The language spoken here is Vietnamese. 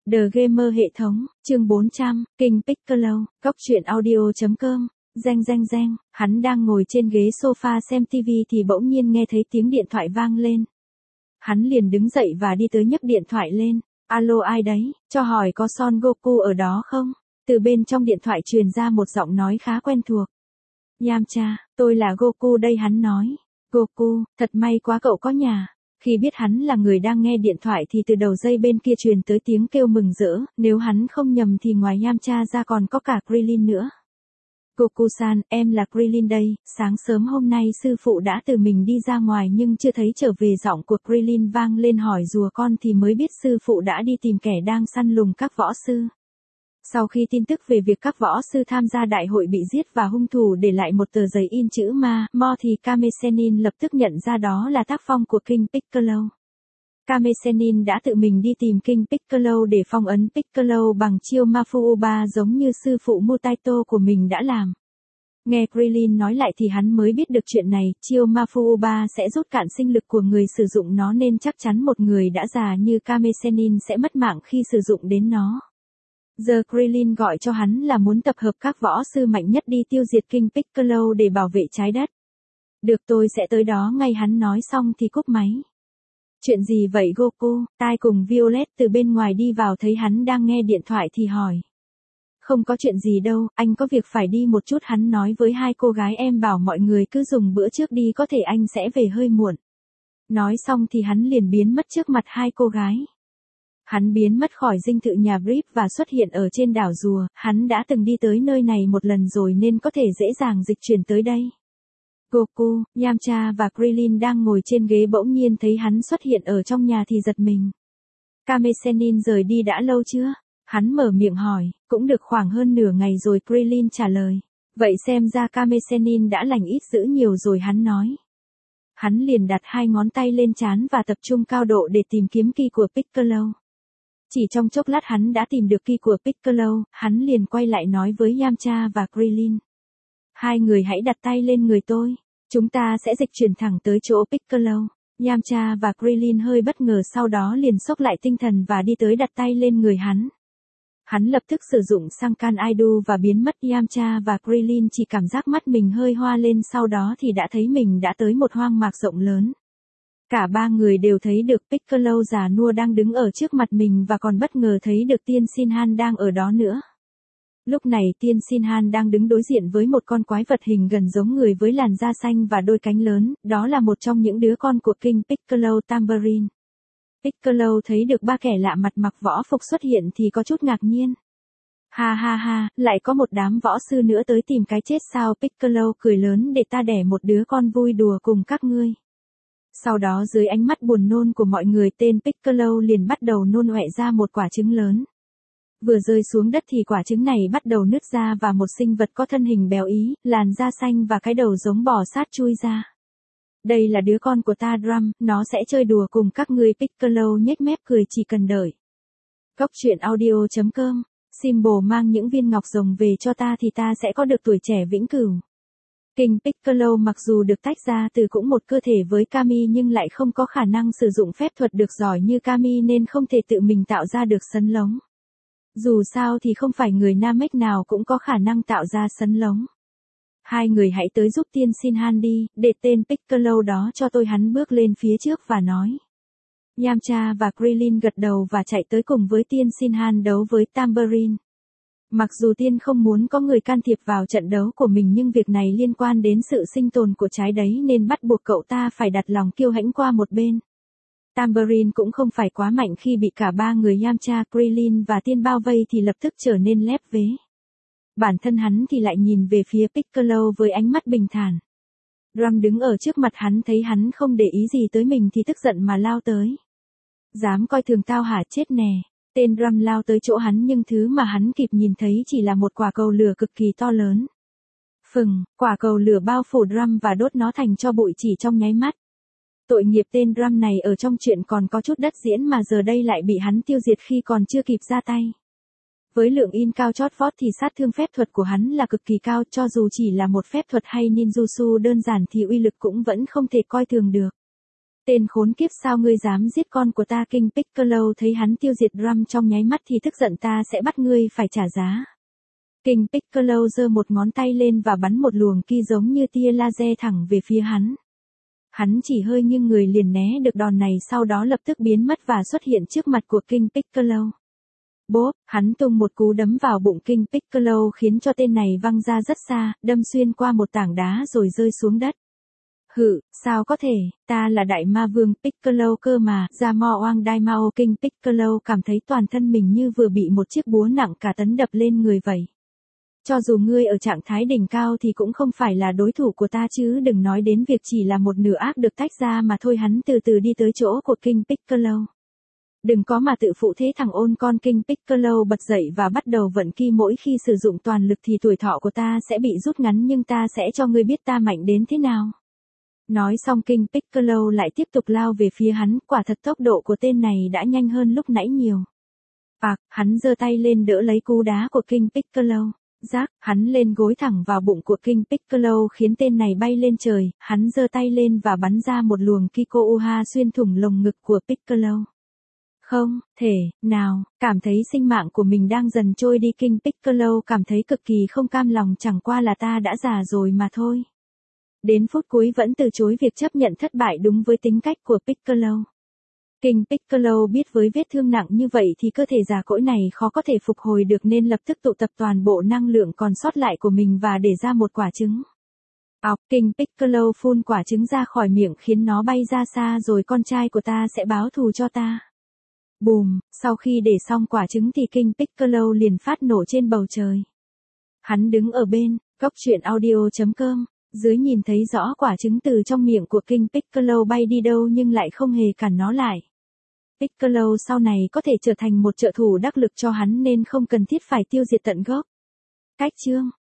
The Gamer hệ thống, chương 400, King Piccolo, Cóc truyện audio.com, reng, hắn đang ngồi trên ghế sofa xem TV thì bỗng nhiên nghe thấy tiếng điện thoại vang lên. Hắn liền đứng dậy và đi tới nhấc điện thoại lên. Alo ai đấy, cho hỏi có Son Goku ở đó không? Từ bên trong điện thoại truyền ra một giọng nói khá quen thuộc. Yamcha, tôi là Goku đây hắn nói. Goku, thật may quá cậu có nhà. Khi biết hắn là người đang nghe điện thoại thì từ đầu dây bên kia truyền tới tiếng kêu mừng rỡ, nếu hắn không nhầm thì ngoài Yamcha ra còn có cả Krillin nữa. Goku-san, em là Krillin đây, sáng sớm hôm nay sư phụ đã tự mình đi ra ngoài nhưng chưa thấy trở về. Giọng của Krillin vang lên hỏi rùa con thì mới biết sư phụ đã đi tìm kẻ đang săn lùng các võ sư. Sau khi tin tức về việc các võ sư tham gia đại hội bị giết và hung thủ để lại một tờ giấy in chữ Mo thì Kame Sennin lập tức nhận ra đó là tác phong của King Piccolo. Kame Sennin đã tự mình đi tìm King Piccolo để phong ấn Piccolo bằng chiêu Mafuuba giống như sư phụ Mutaito của mình đã làm. Nghe Krillin nói lại thì hắn mới biết được chuyện này, chiêu Mafuuba sẽ rút cạn sinh lực của người sử dụng nó nên chắc chắn một người đã già như Kame Sennin sẽ mất mạng khi sử dụng đến nó. Giờ Krillin gọi cho hắn là muốn tập hợp các võ sư mạnh nhất đi tiêu diệt King Piccolo để bảo vệ trái đất. Được tôi sẽ tới đó ngay hắn nói xong thì cúp máy. Chuyện gì vậy Goku? Tai cùng Violet từ bên ngoài đi vào thấy hắn đang nghe điện thoại thì hỏi. Không có chuyện gì đâu, anh có việc phải đi một chút hắn nói với hai cô gái em bảo mọi người cứ dùng bữa trước đi có thể anh sẽ về hơi muộn. Nói xong thì hắn liền biến mất trước mặt hai cô gái. Hắn biến mất khỏi dinh thự nhà Brief và xuất hiện ở trên đảo rùa, hắn đã từng đi tới nơi này một lần rồi nên có thể dễ dàng dịch chuyển tới đây. Goku, Yamcha và Krillin đang ngồi trên ghế bỗng nhiên thấy hắn xuất hiện ở trong nhà thì giật mình. Kame Sennin rời đi đã lâu chưa? Hắn mở miệng hỏi, cũng được khoảng hơn nửa ngày rồi Krillin trả lời. Vậy xem ra Kame Sennin đã lành ít dữ nhiều rồi hắn nói. Hắn liền đặt hai ngón tay lên trán và tập trung cao độ để tìm kiếm ki của Piccolo. Chỉ trong chốc lát hắn đã tìm được ki của Piccolo, hắn liền quay lại nói với Yamcha và Krillin. Hai người hãy đặt tay lên người tôi, chúng ta sẽ dịch chuyển thẳng tới chỗ Piccolo. Yamcha và Krillin hơi bất ngờ sau đó liền xốc lại tinh thần và đi tới đặt tay lên người hắn. Hắn lập tức sử dụng Sankan Aidu và biến mất. Yamcha và Krillin chỉ cảm giác mắt mình hơi hoa lên sau đó thì đã thấy mình đã tới một hoang mạc rộng lớn. Cả ba người đều thấy được Piccolo già nua đang đứng ở trước mặt mình và còn bất ngờ thấy được Tiên Shinhan đang ở đó nữa. Lúc này Tiên Shinhan đang đứng đối diện với một con quái vật hình gần giống người với làn da xanh và đôi cánh lớn, đó là một trong những đứa con của King Piccolo Tambourine. Piccolo thấy được ba kẻ lạ mặt mặc võ phục xuất hiện thì có chút ngạc nhiên. Ha, lại có một đám võ sư nữa tới tìm cái chết sao? Piccolo cười lớn để ta đẻ một đứa con vui đùa cùng các ngươi. Sau đó dưới ánh mắt buồn nôn của mọi người tên Piccolo liền bắt đầu nôn ọe ra một quả trứng lớn. Vừa rơi xuống đất thì quả trứng này bắt đầu nứt ra và một sinh vật có thân hình béo í, làn da xanh và cái đầu giống bò sát chui ra. Đây là đứa con của ta Drum, nó sẽ chơi đùa cùng các ngươi. Piccolo nhếch mép cười chỉ cần đợi. Cóc truyện audio.com, Symbol mang những viên ngọc rồng về cho ta thì ta sẽ có được tuổi trẻ vĩnh cửu. King Piccolo mặc dù được tách ra từ cũng một cơ thể với Kami nhưng lại không có khả năng sử dụng phép thuật được giỏi như Kami nên không thể tự mình tạo ra được sấn lống. Dù sao thì không phải người Namek nào cũng có khả năng tạo ra sấn lống. Hai người hãy tới giúp Tiên Shinhan đi, để tên Piccolo đó cho tôi. Hắn bước lên phía trước và nói. Yamcha và Krillin gật đầu và chạy tới cùng với Tiên Shinhan đấu với Tambourine. Mặc dù Tiên không muốn có người can thiệp vào trận đấu của mình nhưng việc này liên quan đến sự sinh tồn của trái đấy nên bắt buộc cậu ta phải đặt lòng kiêu hãnh qua một bên. Tambourine cũng không phải quá mạnh khi bị cả ba người Yamcha, Krillin và Tiên bao vây thì lập tức trở nên lép vế. Bản thân hắn thì lại nhìn về phía Piccolo với ánh mắt bình thản. Drum đứng ở trước mặt hắn thấy hắn không để ý gì tới mình thì tức giận mà lao tới. Dám coi thường tao hả? Chết nè. Tên Drum lao tới chỗ hắn nhưng thứ mà hắn kịp nhìn thấy chỉ là một quả cầu lửa cực kỳ to lớn. Phừng, quả cầu lửa bao phủ Drum và đốt nó thành tro bụi chỉ trong nháy mắt. Tội nghiệp tên Drum này ở trong chuyện còn có chút đất diễn mà giờ đây lại bị hắn tiêu diệt khi còn chưa kịp ra tay. Với lượng in cao chót vót thì sát thương phép thuật của hắn là cực kỳ cao, cho dù chỉ là một phép thuật hay ninjutsu đơn giản thì uy lực cũng vẫn không thể coi thường được. Tên khốn kiếp sao ngươi dám giết con của ta? King Piccolo thấy hắn tiêu diệt Rum trong nháy mắt thì tức giận, ta sẽ bắt ngươi phải trả giá. King Piccolo giơ một ngón tay lên và bắn một luồng ki giống như tia laser thẳng về phía hắn. Hắn chỉ hơi nghiêng người liền né được đòn này, sau đó lập tức biến mất và xuất hiện trước mặt của King Piccolo. Bốp, hắn tung một cú đấm vào bụng King Piccolo khiến cho tên này văng ra rất xa, đâm xuyên qua một tảng đá rồi rơi xuống đất. Hự, sao có thể, ta là đại ma vương Piccolo cơ mà, ra mo oang đai mao. King Piccolo cảm thấy toàn thân mình như vừa bị một chiếc búa nặng cả tấn đập lên người vậy. Cho dù ngươi ở trạng thái đỉnh cao thì cũng không phải là đối thủ của ta chứ đừng nói đến việc chỉ là một nửa ác được tách ra mà thôi. Hắn từ từ đi tới chỗ của King Piccolo. Đừng có mà tự phụ thế thằng ôn con. King Piccolo bật dậy và bắt đầu vận ki. Mỗi khi sử dụng toàn lực thì tuổi thọ của ta sẽ bị rút ngắn, nhưng ta sẽ cho ngươi biết ta mạnh đến thế nào. Nói xong King Piccolo lại tiếp tục lao về phía hắn, quả thật tốc độ của tên này đã nhanh hơn lúc nãy nhiều. Hắn giơ tay lên đỡ lấy cú đá của King Piccolo. Rác, hắn lên gối thẳng vào bụng của King Piccolo khiến tên này bay lên trời, hắn giơ tay lên và bắn ra một luồng Kiko Uha xuyên thủng lồng ngực của Piccolo. Không thể nào, cảm thấy sinh mạng của mình đang dần trôi đi, King Piccolo cảm thấy cực kỳ không cam lòng, chẳng qua là ta đã già rồi mà thôi. Đến phút cuối vẫn từ chối việc chấp nhận thất bại, đúng với tính cách của Piccolo. King Piccolo biết với vết thương nặng như vậy thì cơ thể già cỗi này khó có thể phục hồi được nên lập tức tụ tập toàn bộ năng lượng còn sót lại của mình và để ra một quả trứng. King Piccolo phun quả trứng ra khỏi miệng khiến nó bay ra xa rồi con trai của ta sẽ báo thù cho ta. Bùm, sau khi để xong quả trứng thì King Piccolo liền phát nổ trên bầu trời. Hắn đứng ở bên, góc truyện audio.com. Dưới nhìn thấy rõ quả trứng từ trong miệng của King Piccolo bay đi đâu nhưng lại không hề cản nó lại. Piccolo sau này có thể trở thành một trợ thủ đắc lực cho hắn nên không cần thiết phải tiêu diệt tận gốc. Cách chương